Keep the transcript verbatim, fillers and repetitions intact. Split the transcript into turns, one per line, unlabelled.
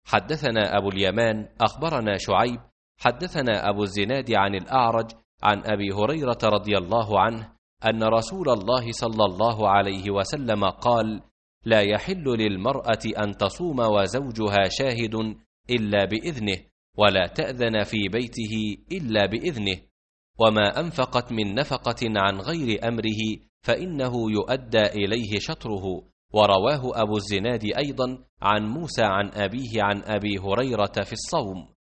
حدثنا أبو اليمان أخبرنا شعيب حدثنا أبو الزناد عن الأعرج عن أبي هريرة رضي الله عنه أن رسول الله صلى الله عليه وسلم قال: لا يحل للمرأة أن تصوم وزوجها شاهد إلا بإذنه، ولا تأذن في بيته إلا بإذنه، وما أنفقت من نفقة عن غير أمره فإنه يؤدى إليه شطره. ورواه أبو الزناد أيضا عن موسى عن أبيه عن أبي هريرة في الصوم.